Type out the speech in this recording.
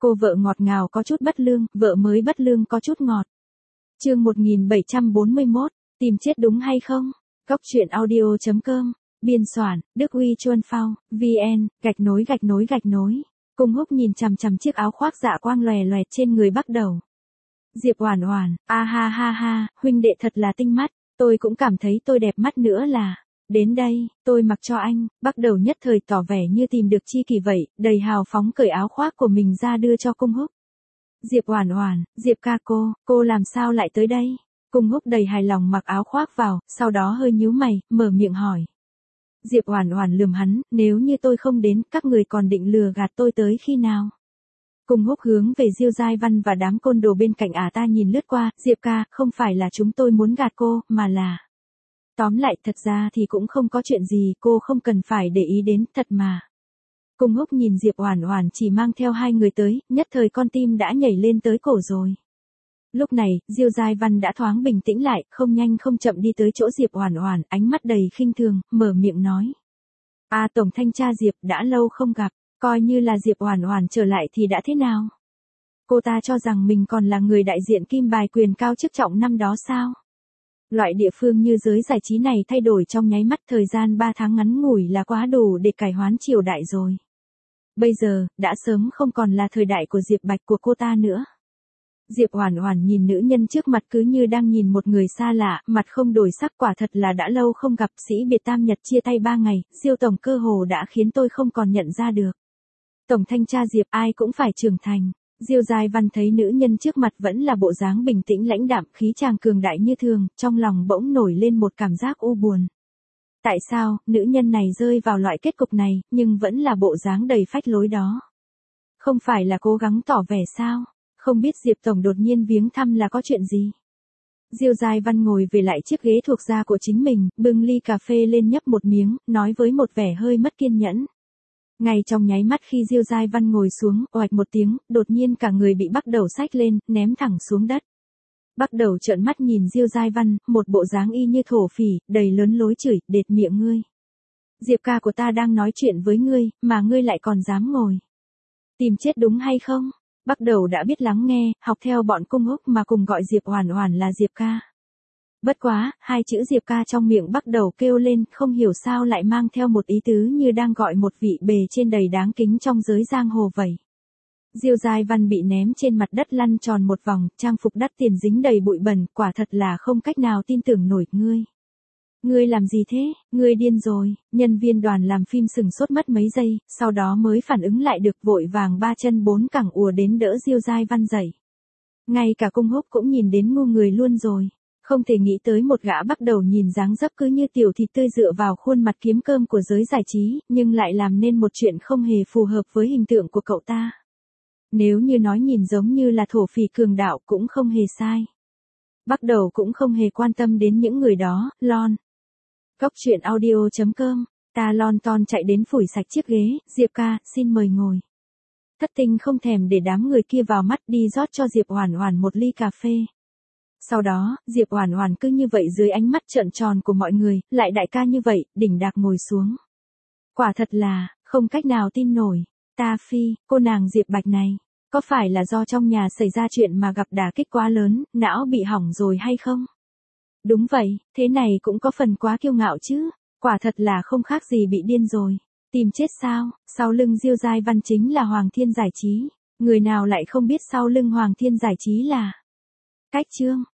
Cô vợ ngọt ngào có chút bất lương, vợ mới bất lương có chút ngọt. Chương 1741, tìm chết đúng hay không? Cóc truyện audio.com, biên soạn, Đức Uy Chuân Phao, VN, _. Cung Húc nhìn chằm chằm chiếc áo khoác dạ quang lòe loẹt trên người Bắc Đầu. Diệp Oản Oản, a ha ha ha, huynh đệ thật là tinh mắt, tôi cũng cảm thấy tôi đẹp mắt nữa là. Đến đây, tôi mặc cho anh. Bắc Đầu nhất thời tỏ vẻ như tìm được chi kỷ vậy, đầy hào phóng cởi áo khoác của mình ra đưa cho Cung Húc. Diệp Oản Oản, Diệp ca cô làm sao lại tới đây? Cung Húc đầy hài lòng mặc áo khoác vào, sau đó hơi nhíu mày, mở miệng hỏi. Diệp Oản Oản lườm hắn, nếu như tôi không đến, các người còn định lừa gạt tôi tới khi nào? Cung Húc hướng về Diêu Giai Văn và đám côn đồ bên cạnh ta nhìn lướt qua, Diệp ca, không phải là chúng tôi muốn gạt cô, mà là... Tóm lại thật ra thì cũng không có chuyện gì, cô không cần phải để ý đến, thật mà. Cung Húc nhìn Diệp Oản Oản chỉ mang theo hai người tới, nhất thời con tim đã nhảy lên tới cổ rồi. Lúc này, Diêu Giai Văn đã thoáng bình tĩnh lại, không nhanh không chậm đi tới chỗ Diệp Oản Oản, ánh mắt đầy khinh thường, mở miệng nói. Tổng thanh tra Diệp, đã lâu không gặp, coi như là Diệp Oản Oản trở lại thì đã thế nào? Cô ta cho rằng mình còn là người đại diện kim bài quyền cao chức trọng năm đó sao? Loại địa phương như giới giải trí này thay đổi trong nháy mắt, thời gian 3 tháng ngắn ngủi là quá đủ để cải hoán triều đại rồi. Bây giờ, đã sớm không còn là thời đại của Diệp Bạch của cô ta nữa. Diệp Oản Oản nhìn nữ nhân trước mặt cứ như đang nhìn một người xa lạ, mặt không đổi sắc, quả thật là đã lâu không gặp, sĩ biệt tam nhật chia tay 3 ngày, Diêu tổng cơ hồ đã khiến tôi không còn nhận ra được. Tổng thanh tra Diệp, ai cũng phải trưởng thành. Diêu Giai Văn thấy nữ nhân trước mặt vẫn là bộ dáng bình tĩnh lãnh đạm, khí chàng cường đại như thường, trong lòng bỗng nổi lên một cảm giác u buồn. Tại sao, nữ nhân này rơi vào loại kết cục này, nhưng vẫn là bộ dáng đầy phách lối đó? Không phải là cố gắng tỏ vẻ sao? Không biết Diệp tổng đột nhiên viếng thăm là có chuyện gì? Diêu Giai Văn ngồi về lại chiếc ghế thuộc da của chính mình, bưng ly cà phê lên nhấp một miếng, nói với một vẻ hơi mất kiên nhẫn. Ngay trong nháy mắt khi Diêu Giai Văn ngồi xuống, oạch một tiếng, đột nhiên cả người bị Bắc Đầu xách lên, ném thẳng xuống đất. Bắc Đầu trợn mắt nhìn Diêu Giai Văn, một bộ dáng y như thổ phỉ, đầy lớn lối chửi, đệt miệng ngươi. Diệp ca của ta đang nói chuyện với ngươi, mà ngươi lại còn dám ngồi. Tìm chết đúng hay không? Bắc Đầu đã biết lắng nghe, học theo bọn Cung Húc mà cùng gọi Diệp Oản Oản là Diệp ca. Bất quá, hai chữ Diệp ca trong miệng Bắc Đầu kêu lên, không hiểu sao lại mang theo một ý tứ như đang gọi một vị bề trên đầy đáng kính trong giới giang hồ vậy. Diêu Giai Văn bị ném trên mặt đất lăn tròn một vòng, trang phục đắt tiền dính đầy bụi bẩn, quả thật là không cách nào tin tưởng nổi. Ngươi làm gì thế? Ngươi điên rồi. Nhân viên đoàn làm phim sừng sốt mất mấy giây, sau đó mới phản ứng lại được, vội vàng 3 chân 4 cẳng ùa đến đỡ Diêu Giai Văn dậy. Ngay cả Cung Húc cũng nhìn đến ngu người luôn rồi. Không thể nghĩ tới một gã Bắc Đầu nhìn dáng dấp cứ như tiểu thịt tươi dựa vào khuôn mặt kiếm cơm của giới giải trí, nhưng lại làm nên một chuyện không hề phù hợp với hình tượng của cậu ta. Nếu như nói nhìn giống như là thổ phỉ cường đạo cũng không hề sai. Bắc Đầu cũng không hề quan tâm đến những người đó, lon. Cóc truyện audio.com, ta lon ton chạy đến phủi sạch chiếc ghế, Diệp ca, xin mời ngồi. Thất Tinh không thèm để đám người kia vào mắt, đi rót cho Diệp Oản Oản một ly cà phê. Sau đó, Diệp Oản Oản cứ như vậy dưới ánh mắt trợn tròn của mọi người, lại đại ca như vậy, đỉnh đạc ngồi xuống. Quả thật là, không cách nào tin nổi. Ta phi, cô nàng Diệp Bạch này, có phải là do trong nhà xảy ra chuyện mà gặp đả kích quá lớn, não bị hỏng rồi hay không? Đúng vậy, thế này cũng có phần quá kiêu ngạo chứ, quả thật là không khác gì bị điên rồi. Tìm chết sao? Sau lưng Diêu Giai Văn chính là Hoàng Thiên Giải Trí, người nào lại không biết sau lưng Hoàng Thiên Giải Trí là Cách Chương.